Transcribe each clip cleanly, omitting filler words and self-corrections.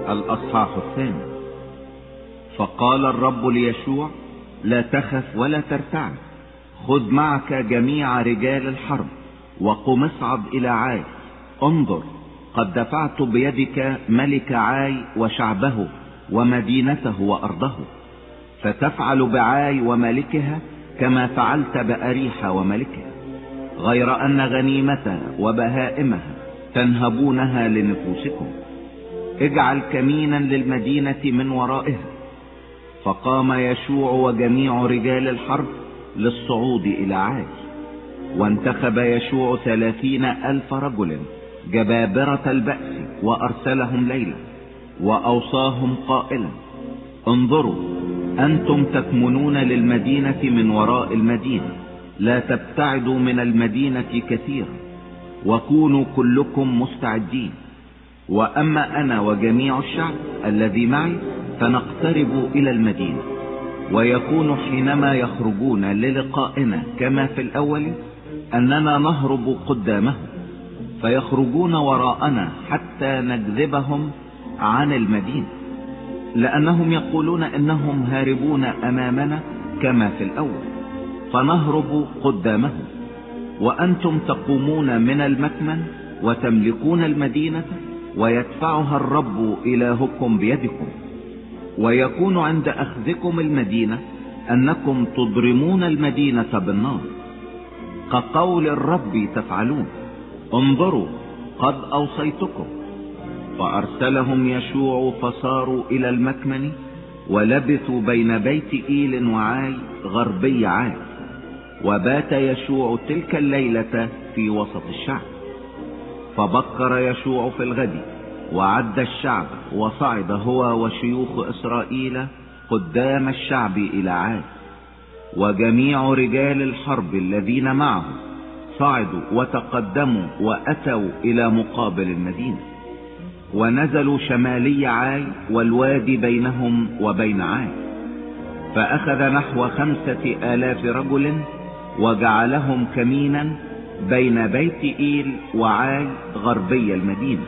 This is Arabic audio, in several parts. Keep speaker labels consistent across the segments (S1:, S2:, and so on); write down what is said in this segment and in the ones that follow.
S1: الأصحاح 8. فقال الرب ليشوع: لا تخف ولا ترتعب، خذ معك جميع رجال الحرب وقم اصعد إلى عاي. انظر، قد دفعت بيدك ملك عاي وشعبه ومدينته وأرضه، فتفعل بعاي وملكها كما فعلت بأريح وملكها، غير أن غنيمتها وبهائمها تنهبونها لنفوسكم. اجعل كمينا للمدينة من ورائها. فقام يشوع وجميع رجال الحرب للصعود إلى عاي، وانتخب يشوع 30,000 رجل جبابرة البأس وأرسلهم ليلا، وأوصاهم قائلا: انظروا، أنتم تكمنون للمدينة من وراء المدينة، لا تبتعدوا من المدينة كثيرا، وكونوا كلكم مستعدين. وأما أنا وجميع الشعب الذي معي فنقترب إلى المدينة، ويكون حينما يخرجون للقائنا كما في الأول أننا نهرب قدامهم، فيخرجون وراءنا حتى نجذبهم عن المدينة، لأنهم يقولون إنهم هاربون أمامنا كما في الأول، فنهرب قدامهم. وأنتم تقومون من المكمن وتملكون المدينة، ويدفعها الرب إلهكم بيدكم. ويكون عند أخذكم المدينة أنكم تضرمون المدينة بالنار، كقول الرب تفعلون. انظروا، قد أوصيتكم. فأرسلهم يشوع فصاروا إلى المكمن، ولبثوا بين بيت إيل وعاي غربي عاي. وبات يشوع تلك الليلة في وسط الشعب. فبكر يشوع في الغد وعد الشعب، وصعد هو وشيوخ إسرائيل قدام الشعب إلى عاي. وجميع رجال الحرب الذين معه صعدوا وتقدموا وأتوا إلى مقابل المدينة، ونزلوا شمالي عاي والوادي بينهم وبين عاي. فأخذ نحو 5,000 رجل وجعلهم كمينا بين بيت إيل وعاي غربي المدينة.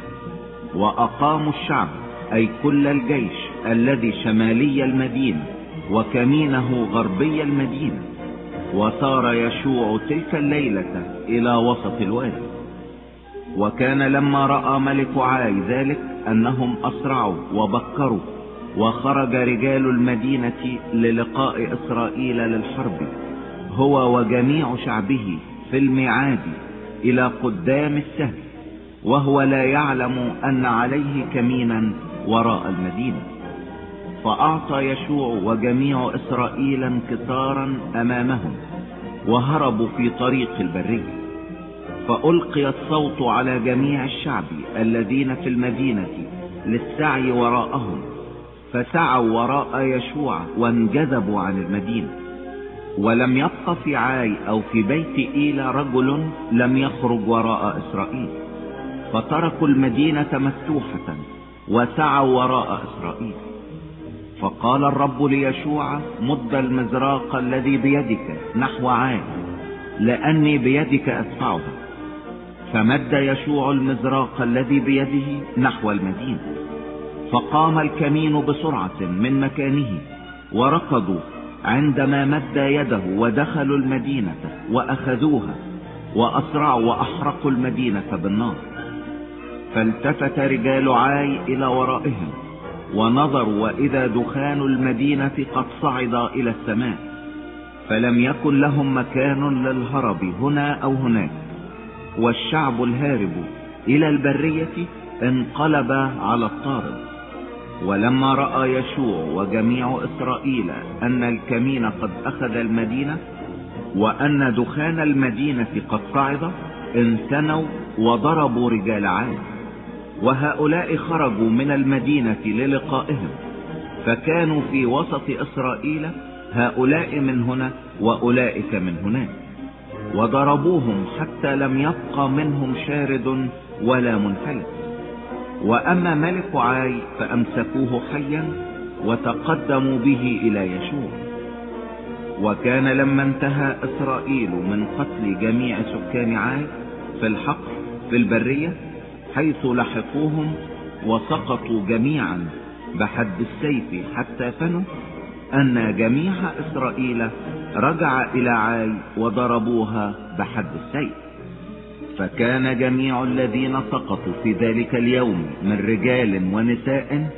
S1: وأقاموا الشعب، أي كل الجيش الذي شمالي المدينة وكمينه غربي المدينة. وصار يشوع تلك الليلة إلى وسط الوادي. وكان لما رأى ملك عاي ذلك أنهم أسرعوا وبكروا، وخرج رجال المدينة للقاء إسرائيل للحرب، هو وجميع شعبه في الميعاد إلى قدام السهل، وهو لا يعلم أن عليه كمينا وراء المدينة. فأعطى يشوع وجميع إسرائيل انكسارا أمامهم، وهربوا في طريق البرية. فألقي الصوت على جميع الشعب الذين في المدينة للسعي وراءهم، فسعوا وراء يشوع وانجذبوا عن المدينة. ولم يبق في عاي أو في بيت إيل رجل لم يخرج وراء إسرائيل، فتركوا المدينة مفتوحة وسعوا وراء إسرائيل. فقال الرب ليشوع: مد المزراق الذي بيدك نحو عاي، لأني بيدك أدفعها. فمد يشوع المزراق الذي بيده نحو المدينة، فقام الكمين بسرعة من مكانه، وركضوا عندما مد يده، ودخلوا المدينة وأخذوها، وأسرعوا وأحرقوا المدينة بالنار. فالتفت رجال عاي إلى ورائهم ونظروا، وإذا دخان المدينة قد صعد إلى السماء، فلم يكن لهم مكان للهرب هنا أو هناك. والشعب الهارب إلى البرية انقلب على الطارد. ولما رأى يشوع وجميع إسرائيل أن الكمين قد أخذ المدينة، وأن دخان المدينة قد صعد، انثنوا وضربوا رجال عاي. وهؤلاء خرجوا من المدينة للقائهم، فكانوا في وسط إسرائيل، هؤلاء من هنا وأولئك من هناك، وضربوهم حتى لم يبق منهم شارد ولا منفلت. وأما ملك عاي فأمسكوه حيا وتقدموا به إلى يشوع. وكان لما انتهى إسرائيل من قتل جميع سكان عاي في الحقل في البرية حيث لحقوهم، وسقطوا جميعا بحد السيف حتى فنوا، أن جميع إسرائيل رجع إلى عاي وضربوها بحد السيف. فكان جميع الذين سقطوا في ذلك اليوم من رجال ونساء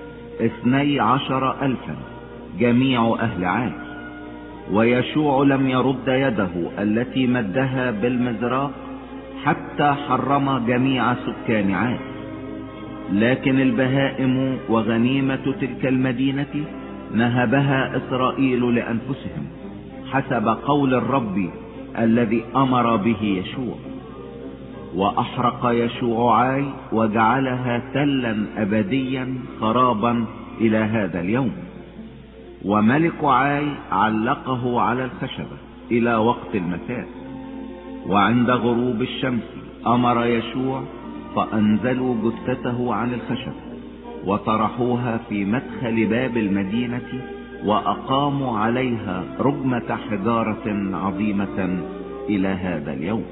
S1: 12,000 جميع أهل عاي. ويشوع لم يرد يده التي مدها بالمزراق حتى حرم جميع سكان عاي، لكن البهائم وغنيمة تلك المدينة نهبها إسرائيل لأنفسهم حسب قول الرب الذي أمر به يشوع. وأحرق يشوع عاي وجعلها تلا أبديا خرابا إلى هذا اليوم. وملك عاي علقه على الخشبة إلى وقت المساء. وعند غروب الشمس أمر يشوع فأنزلوا جثته عن الخشب وطرحوها في مدخل باب المدينة، وأقاموا عليها رجمة حجارة عظيمة إلى هذا اليوم.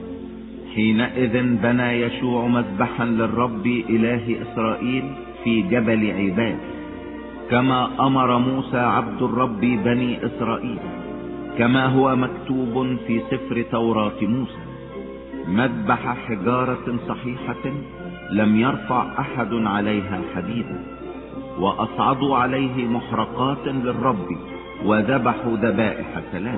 S1: حينئذ بنى يشوع مذبحا للرب إله إسرائيل في جبل عباد، كما أمر موسى عبد الرب بني إسرائيل، كما هو مكتوب في سفر توراة موسى: مذبح حجارة صحيحة لم يرفع أحد عليها حديدا. وأصعدوا عليه محرقات للرب وذبحوا ذبائح سلام.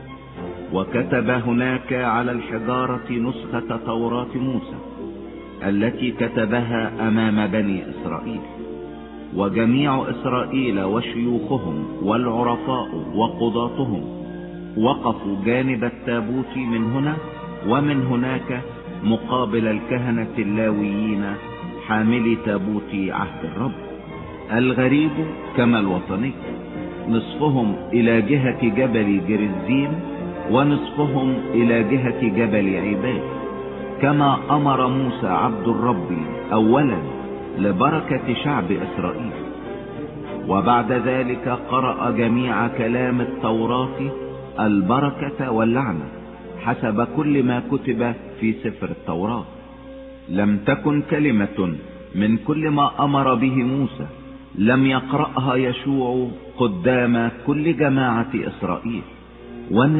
S1: وكتب هناك على الحجارة نسخة توراة موسى التي كتبها أمام بني إسرائيل. وجميع إسرائيل وشيوخهم والعرفاء وقضاتهم وقفوا جانب التابوت من هنا ومن هناك مقابل الكهنة اللاويين حاملي تابوت عهد الرب. الغريب كما الوطني، نصفهم إلى جهة جبل جرزيم ونصفهم إلى جهة جبل عباد، كما أمر موسى عبد الرب أولا لبركة شعب إسرائيل. وبعد ذلك قرأ جميع كلام التوراة البركة واللعنة حسب كل ما كتب في سفر التوراة. لم تكن كلمة من كل ما أمر به موسى لم يقرأها يشوع قدام كل جماعة إسرائيل،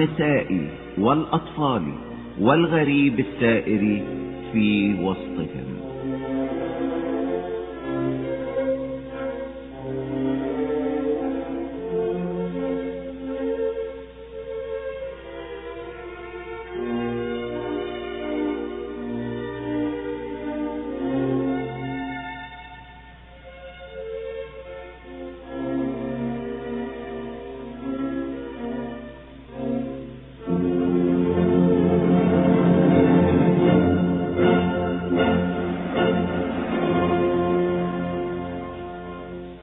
S1: والنساء والأطفال والغريب السائر في وسطهم.